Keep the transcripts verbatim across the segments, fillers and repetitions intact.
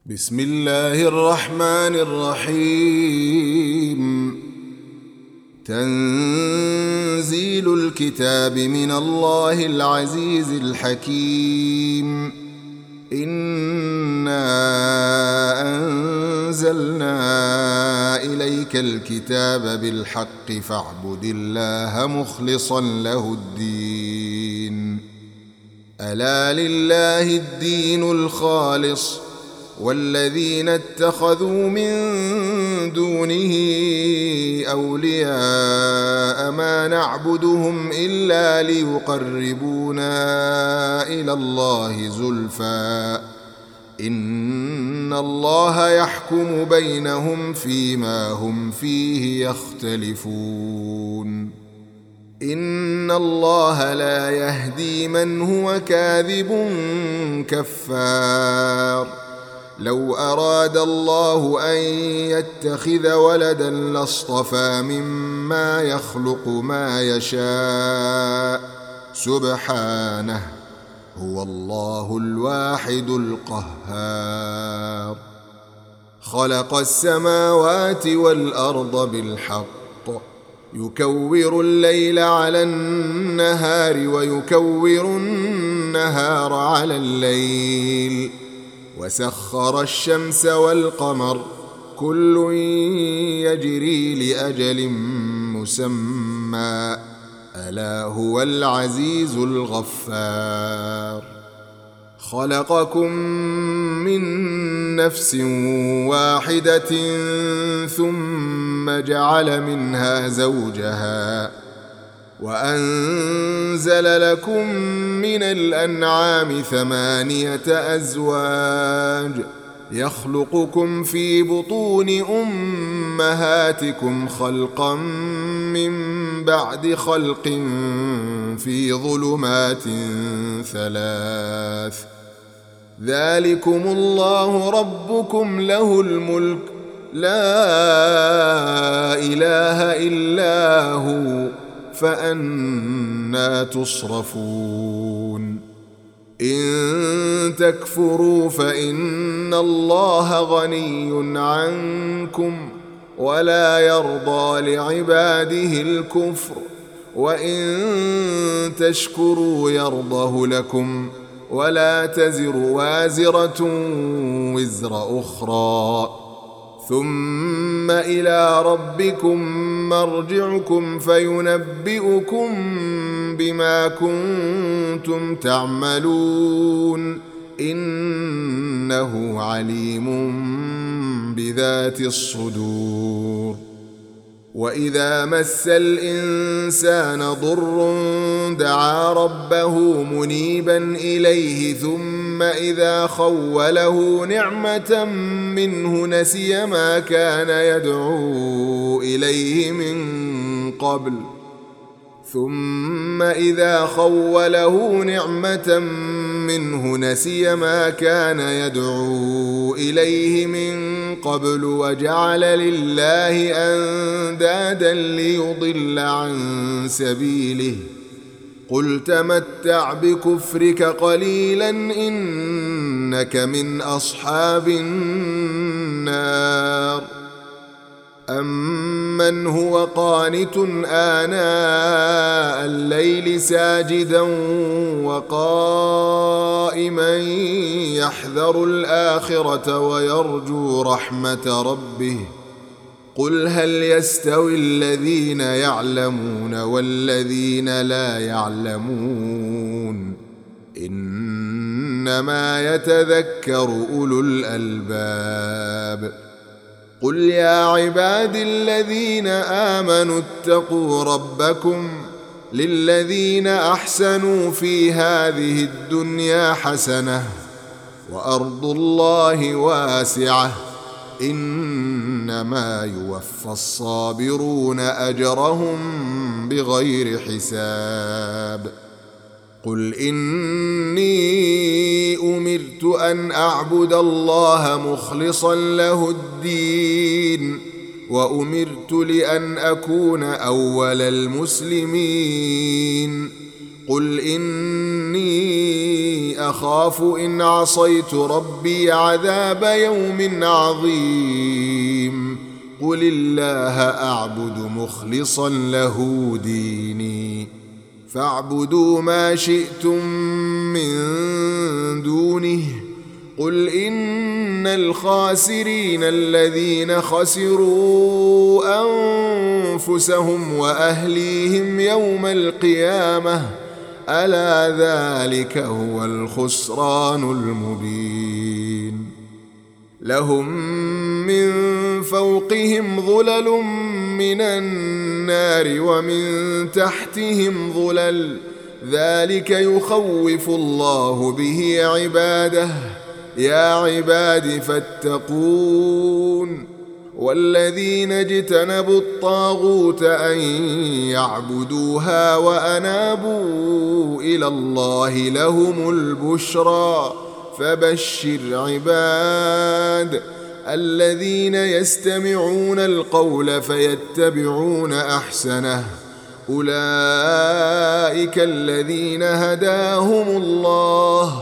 بسم الله الرحمن الرحيم. تنزيل الكتاب من الله العزيز الحكيم. إنا أنزلنا إليك الكتاب بالحق فاعبد الله مخلصا له الدين. ألا لله الدين الخالص، والذين اتخذوا من دونه أولياء ما نعبدهم إلا ليقربونا إلى الله زلفى إن الله يحكم بينهم فيما هم فيه يختلفون. إن الله لا يهدي من هو كاذب كفار. لو أراد الله أن يتخذ ولدا لاصطفى مما يخلق ما يشاء سبحانه، هو الله الواحد القهار. خلق السماوات والأرض بالحق، يكور الليل على النهار ويكور النهار على الليل، وسخر الشمس والقمر كل يجري لأجل مسمى، ألا هو العزيز الغفار. خلقكم من نفس واحدة ثم جعل منها زوجها، وأنزل لكم من الأنعام ثمانية أزواج يخلقكم في بطون أمهاتكم خلقا من بعد خلق في ظلمات ثلاث، ذلكم الله ربكم له الملك لا إله إلا هو فأنى تصرفون. إن تكفروا فإن الله غني عنكم ولا يرضى لعباده الكفر، وإن تشكروا يرضه لكم ولا تزر وازرة وزر أخرى، ثم إلى ربكم مرجعكم فينبئكم بما كنتم تعملون، إنه عليم بذات الصدور. وإذا مس الإنسان ضر دعا ربه منيبا إليه، ثم إذا خوله نعمة منه نسي ما كان يدعو إليه من قبل ثم إذا خوله نعمة منه نسي ما كان يدعو إليه من قبل وجعل لله أندادا ليضل عن سبيله. قل تمتع بكفرك قليلا إنك من أصحاب النار. أمن هو قانت آناء الليل ساجدا وقائما يحذر الآخرة ويرجو رحمة ربه، قل هل يستوي الذين يعلمون والذين لا يعلمون، إنما يتذكر أولو الألباب. قل يا عبادي الذين آمنوا اتقوا ربكم للذين أحسنوا في هذه الدنيا حسنة وأرض الله واسعة إنما يوفى الصابرون أجرهم بغير حساب. قل إني أمرت أن أعبد الله مخلصا له الدين، وأمرت لأن أكون أول المسلمين. قل إني أخاف إن عصيت ربي عذاب يوم عظيم قل الله أعبد مخلصا له ديني فاعبدوا ما شئتم من دونه قل إن الخاسرين الذين خسروا أنفسهم وأهليهم يوم القيامة ألا ذلك هو الخسران المبين لهم من فوقهم ظلل من النار ومن تحتهم ظلل ذلك يخوف الله به عباده يا عباد فاتقون والذين اجتنبوا الطاغوت أن يعبدوها وأنابوا إلى الله لهم البشرى فبشر عباد الذين يستمعون القول فيتبعون أحسنه أولئك الذين هداهم الله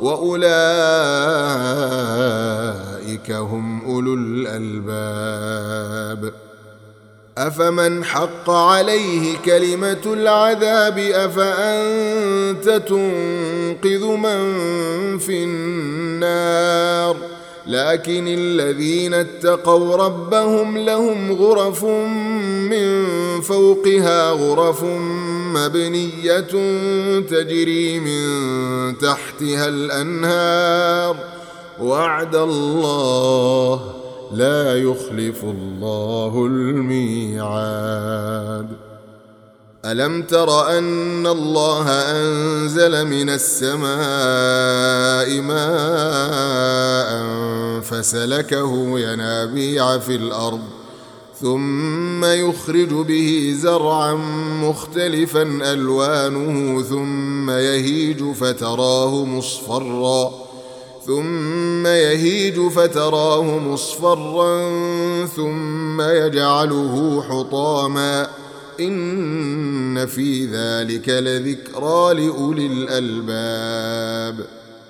وأولئك هم أولو الألباب أفمن حق عليه كلمة العذاب أفأنت تنقذ من في النار لكن الذين اتقوا ربهم لهم غرف من فوقها غرف مبنية تجري من تحتها الأنهار وعد الله لا يخلف الله الميعاد ألم تر أن الله أنزل من السماء ماء فسلكه ينابيع في الأرض ثم يخرج به زرعا مختلفا ألوانه ثم يهيج فتراه مصفرا ثم يهيج فتراه مصفرا ثم يجعله حطاما إن في ذلك لذكرى لأولي الألباب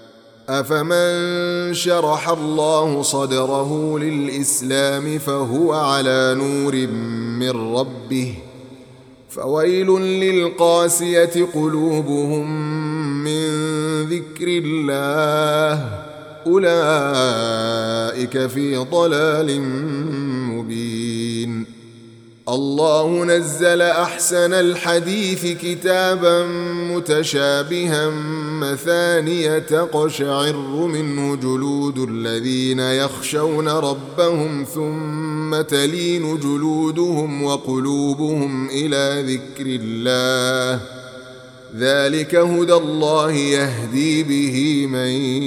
أفمن شرح الله صدره للإسلام فهو على نور من ربه فويل للقاسية قلوبهم من ذكر الله أولئك في ضلال مبين الله نزل أحسن الحديث كتابا متشابها مثانية تقشعر منه جلود الذين يخشون ربهم ثم تلين جلودهم وقلوبهم إلى ذكر الله ذلك هدى الله يهدي به من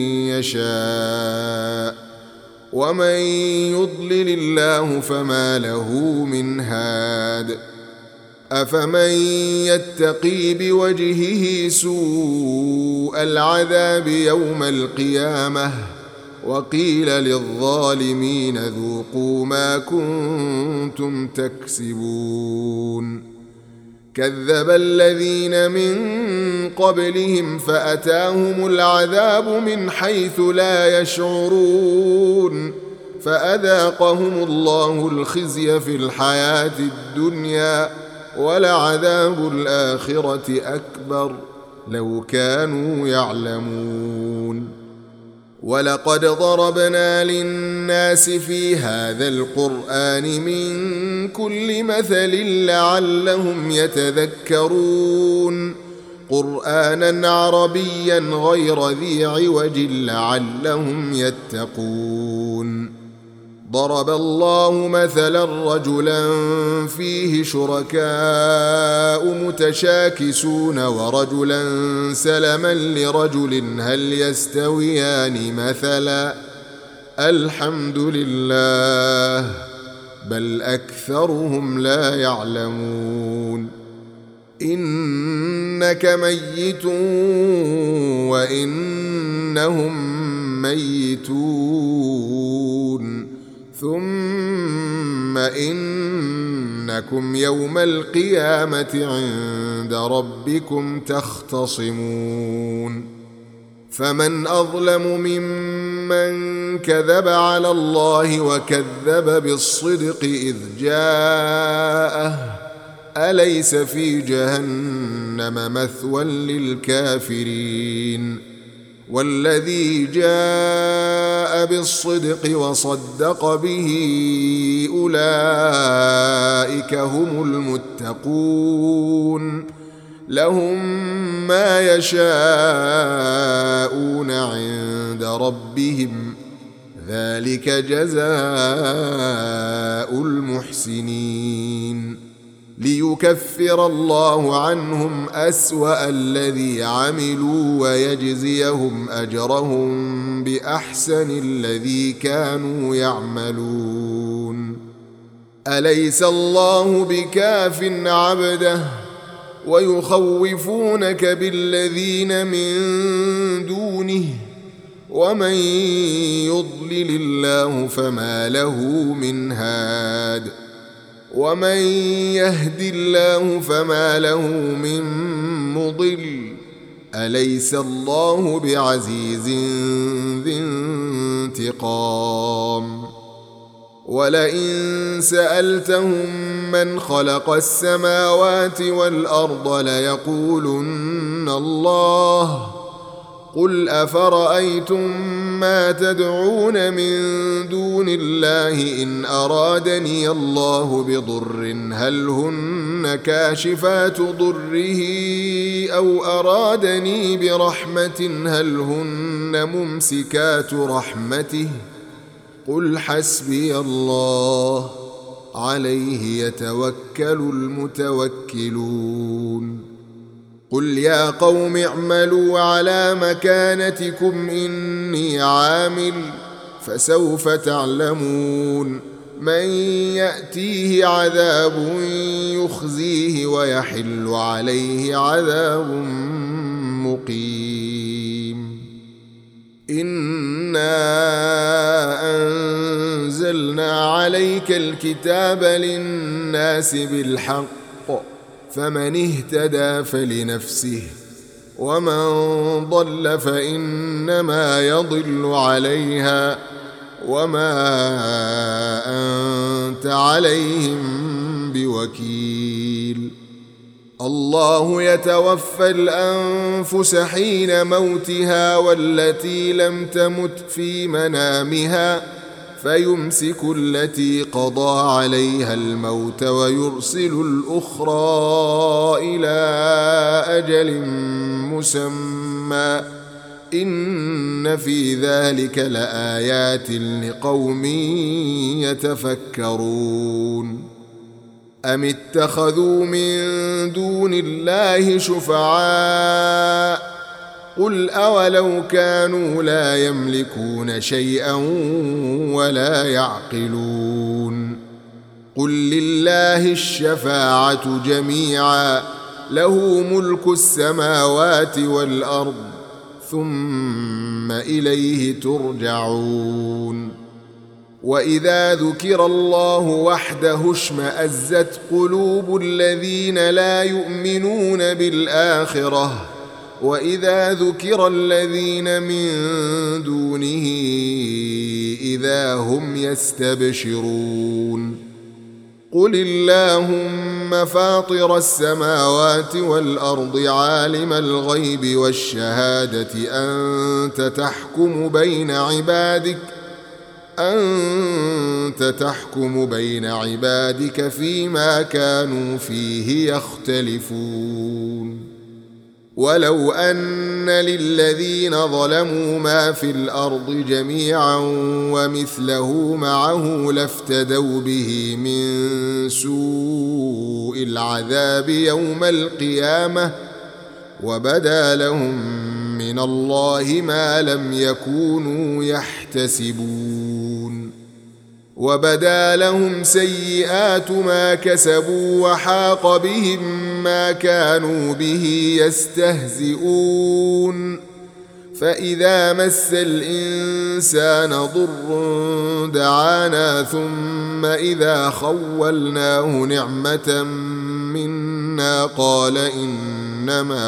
يشاء ومن يضلل الله فما له من هاد أفمن يتقي بوجهه سوء العذاب يوم القيامة وقيل للظالمين ذوقوا ما كنتم تكسبون كذب الذين من قبلهم فأتاهم العذاب من حيث لا يشعرون فأذاقهم الله الخزي في الحياة الدنيا ولعذاب الآخرة أكبر لو كانوا يعلمون ولقد ضربنا للناس في هذا القرآن من كل مثل لعلهم يتذكرون قرآنا عربيا غير ذي عوج لعلهم يتقون ضرب الله مثلا رجلا فيه شركاء متشاكسون ورجلا سلما لرجل هل يستويان مثلا الحمد لله بل أكثرهم لا يعلمون إنك ميت وإنهم ميتون ثم إنكم يوم القيامة عند عند ربكم تختصمون فمن أظلم ممن كذب على الله وكذب بالصدق إذ جاءه أليس في جهنم مثوى للكافرين والذي جاء بالصدق وصدق به أولئك هم المتقون لهم ما يشاءون عند ربهم ذلك جزاء المحسنين ليكفر الله عنهم أسوأ الذي عملوا ويجزيهم أجرهم بأحسن الذي كانوا يعملون أليس الله بكاف عبده ويخوفونك بالذين من دونه ومن يضلل الله فما له من هاد ومن يهد الله فما له من مضل أليس الله بعزيز ذي انتقام ولئن سألتهم من خلق السماوات والأرض ليقولن الله قل أفرأيتم ما تدعون من دون الله إن أرادني الله بضر هل هن كاشفات ضره أو أرادني برحمة هل هن ممسكات رحمته قل حسبي الله عليه يتوكل المتوكلون قل يا قوم اعملوا على مكانتكم إني عامل فسوف تعلمون من يأتيه عذاب يخزيه ويحل عليه عذاب مقيم إنا أنزلنا عليك الكتاب للناس بالحق فمن اهتدى فلنفسه ومن ضل فإنما يضل عليها وما أنت عليهم بوكيل الله يتوفى الأنفس حين موتها والتي لم تمت في منامها فيمسك التي قضى عليها الموت ويرسل الأخرى إلى أجل مسمى إن في ذلك لآيات لقوم يتفكرون أم اتخذوا من دون الله شفعاء قل أولو كانوا لا يملكون شيئا ولا يعقلون قل لله الشفاعة جميعا له ملك السماوات والأرض ثم إليه ترجعون وإذا ذكر الله وحده اشمأزت قلوب الذين لا يؤمنون بالآخرة وإذا ذكر الذين من دونه إذا هم يستبشرون قل اللهم فاطر السماوات والأرض عالم الغيب والشهادة أنت تحكم بين عبادك أنت تحكم بين عبادك فيما كانوا فيه يختلفون ولو أن للذين ظلموا ما في الأرض جميعا ومثله معه لافتدوا به من سوء العذاب يوم القيامة وبدا لهم من الله ما لم يكونوا يحتسبون وبدا لهم سيئات ما كسبوا وحاق بهم ما كانوا به يستهزئون فإذا مس الإنسان ضر دعانا ثم إذا خولناه نعمة منا منا قال إنما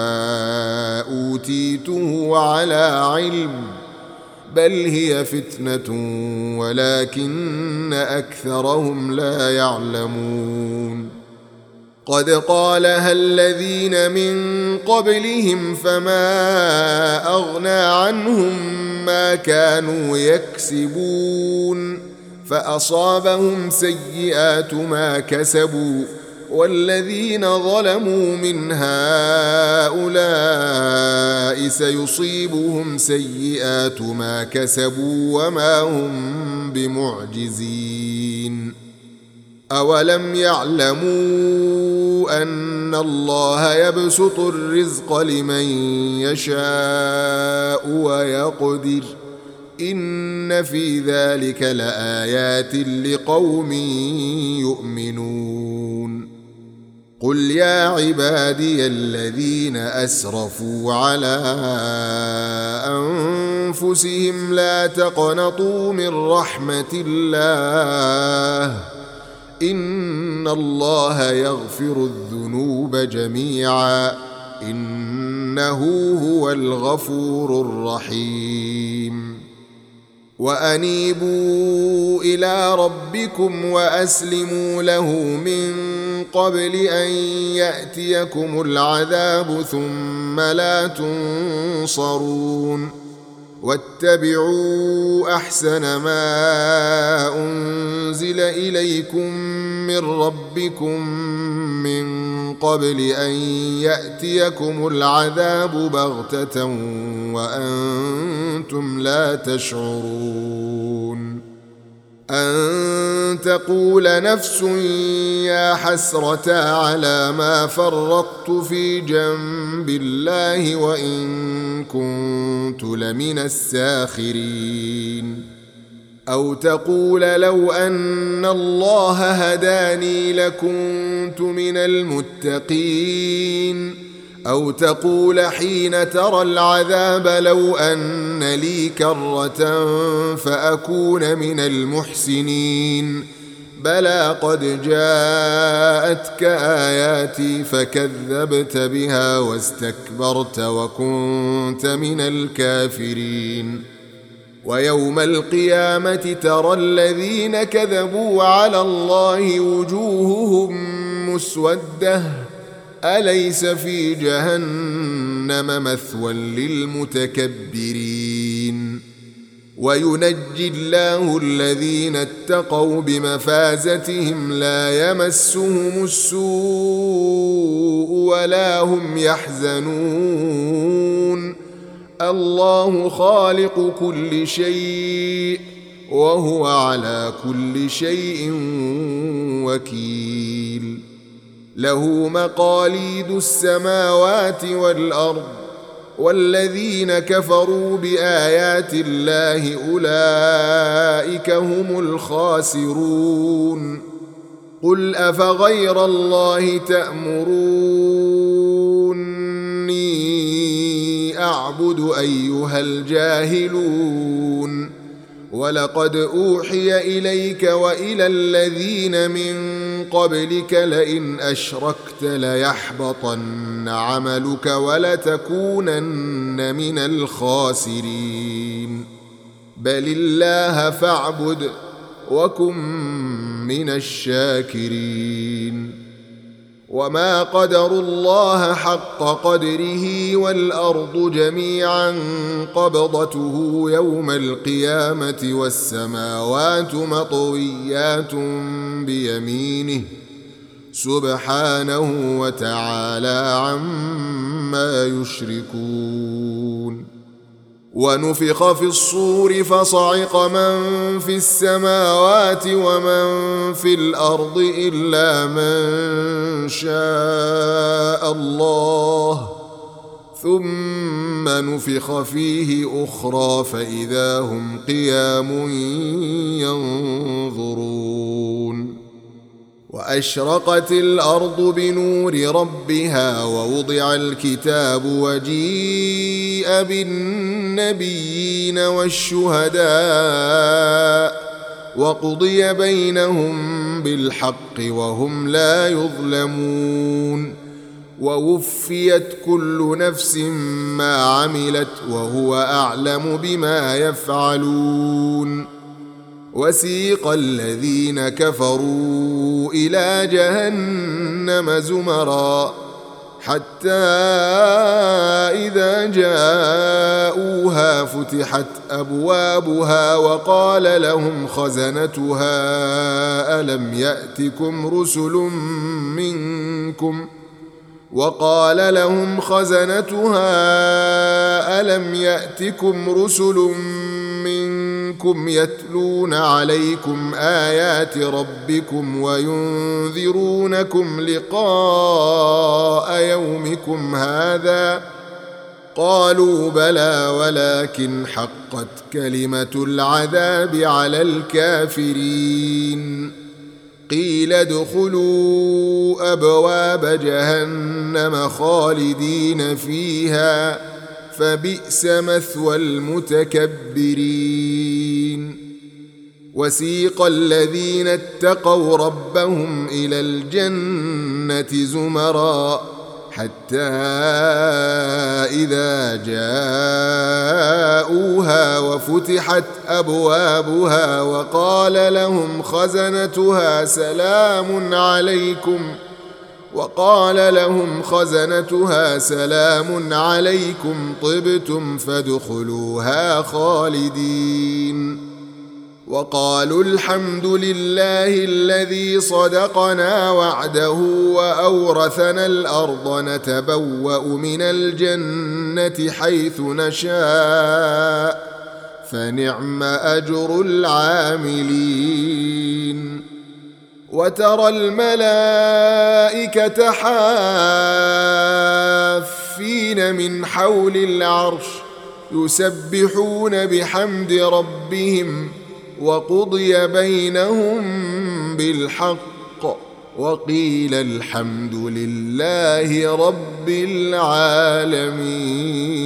أوتيته على علم بل هي فتنة ولكن أكثرهم لا يعلمون قد قالها الذين من قبلهم فما أغنى عنهم ما كانوا يكسبون فأصابهم سيئات ما كسبوا والذين ظلموا من هؤلاء سيصيبهم سيئات ما كسبوا وما هم بمعجزين أولم يعلموا أن الله يبسط الرزق لمن يشاء ويقدر إن في ذلك لآيات لقوم يؤمنون قل يا عبادي الذين أسرفوا على أنفسهم لا تقنطوا من رحمة الله إن الله يغفر الذنوب جميعا إنه هو الغفور الرحيم وأنيبوا إلى ربكم وأسلموا له من قبل أن يأتيكم العذاب ثم لا تنصرون واتبعوا أحسن ما أنزل إليكم من ربكم من قبل أن يأتيكم العذاب بغتة وأنتم لا تشعرون أن تقول نفس يا حسرة على ما فرطت في جنب الله وإن كنت لمن الساخرين أو تقول لو أن الله هداني لكنت من المتقين أو تقول حين ترى العذاب لو أن لي كرة فأكون من المحسنين بلى قد جاءتك آياتي فكذبت بها واستكبرت وكنت من الكافرين ويوم القيامة ترى الذين كذبوا على الله وجوههم مسودة أليس في جهنم مثوى للمتكبرين وينجي الله الذين اتقوا بمفازتهم لا يمسهم السوء ولا هم يحزنون الله خالق كل شيء وهو على كل شيء وكيل له مقاليد السماوات والأرض والذين كفروا بآيات الله أولئك هم الخاسرون قل أفغير الله تأمروني أعبد أيها الجاهلون ولقد أوحي إليك وإلى الذين من قبلك لئن أشركت ليحبطن عملك ولتكونن من الخاسرين بل الله فاعبد وكن من الشاكرين وما قدروا الله حق قدره والأرض جميعا قبضته يوم القيامة والسماوات مطويات بيمينه سبحانه وتعالى عما يشركون ونفخ في الصور فصعق من في السماوات ومن في الأرض إلا من شاء الله ثم نفخ فيه أخرى فإذا هم قيام ينظرون وأشرقت الأرض بنور ربها ووضع الكتاب وجيء بالنبيين والشهداء وقضي بينهم بالحق وهم لا يظلمون ووفيت كل نفس ما عملت وهو أعلم بما يفعلون. وسيق الذين كفروا إلى جهنم زمرا حتى إذا جاءوها فتحت أبوابها وقال لهم خزنتها ألم يأتكم رسل منكم وقال لهم خزنتها ألم يأتكم رسل منكم يتلون عليكم آيات ربكم وينذرونكم لقاء يومكم هذا قالوا بلى ولكن حقت كلمة العذاب على الكافرين. قيل ادخلوا أبواب جهنم خالدين فيها فبئس مثوى المتكبرين. وسيق الذين اتقوا ربهم إلى الجنة زمرا حتى إذا جاءوها وفتحت أبوابها وقال لهم خزنتها سلام عليكم وقال لهم خزنتها سلام عليكم طبتم فادخلوها خالدين. وقالوا الحمد لله الذي صدقنا وعده وأورثنا الأرض نتبوأ من الجنة حيث نشاء فنعم أجر العاملين. وترى الملائكة حافين من حول العرش يسبحون بحمد ربهم وقضي بينهم بالحق وقيل الحمد لله رب العالمين.